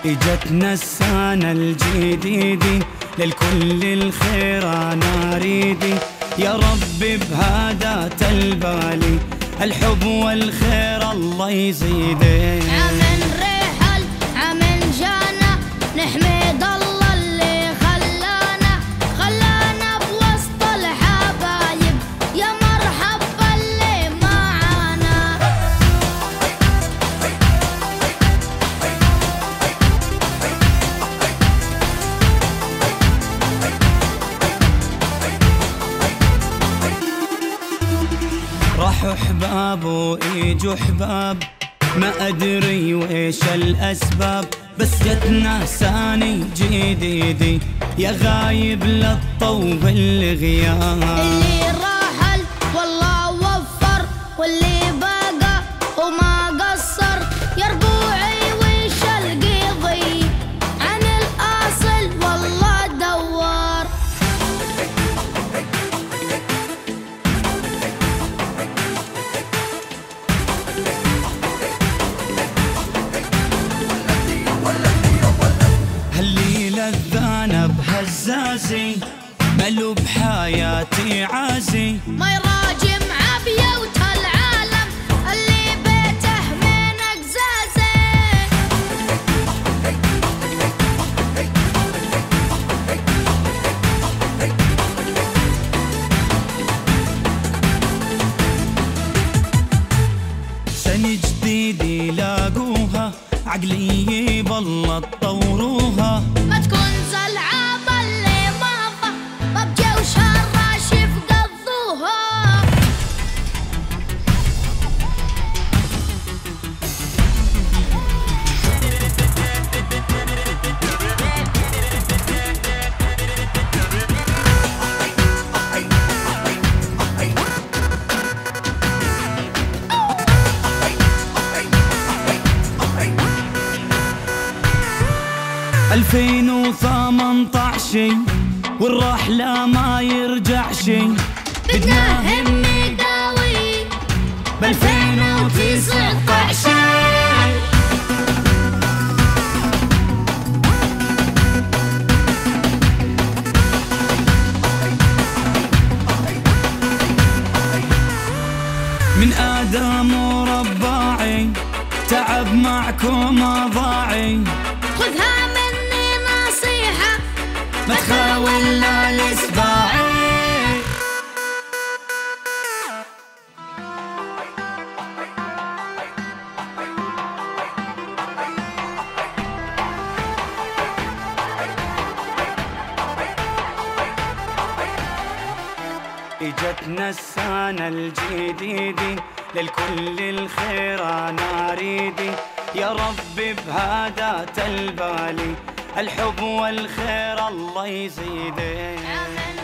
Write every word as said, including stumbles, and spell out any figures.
اجتنا السنة الجديدة، للكل الخير انا اريدي، يا رب بهذا البالي الحب والخير الله يزيده. عمن رحل عمن جانا نحمد الله اللي خلانا خلانا بوسط الحبايب، يا مرحبا اللي معانا. راحوا حباب واجوا حباب، ما ادري ويش الاسباب، بس جتنا ساني جديدي، يا غايب للطوب الغياب. اللي راحل والله وفر، واللي بقى وما قصر، يا ربوعي ويش القضي عن الاصل والله دوار. هالليلة الذنب هزازي، ملو بحياتي عازي، ما يراجم عبيوت العالم اللي بيته من قزازه. سنة جديدة لاقوها، عقلي بالله تطوروها، ما تكون زلعاب اللي ماضى، ما بجوش الراشف قضوها. ألفين وثمنطعش والرحلة ما يرجعش، بدنا هم داوي بألفين وتسعطعش. من آدم ورباعي تعب معكم أضاعي، خذها مني نصيحة ما تخاول لا الإسباعي. اجتنا السنة الجديدة، للكل الخير انا اريدي، يا رب بهذا البالي الحب والخير الله يزيده.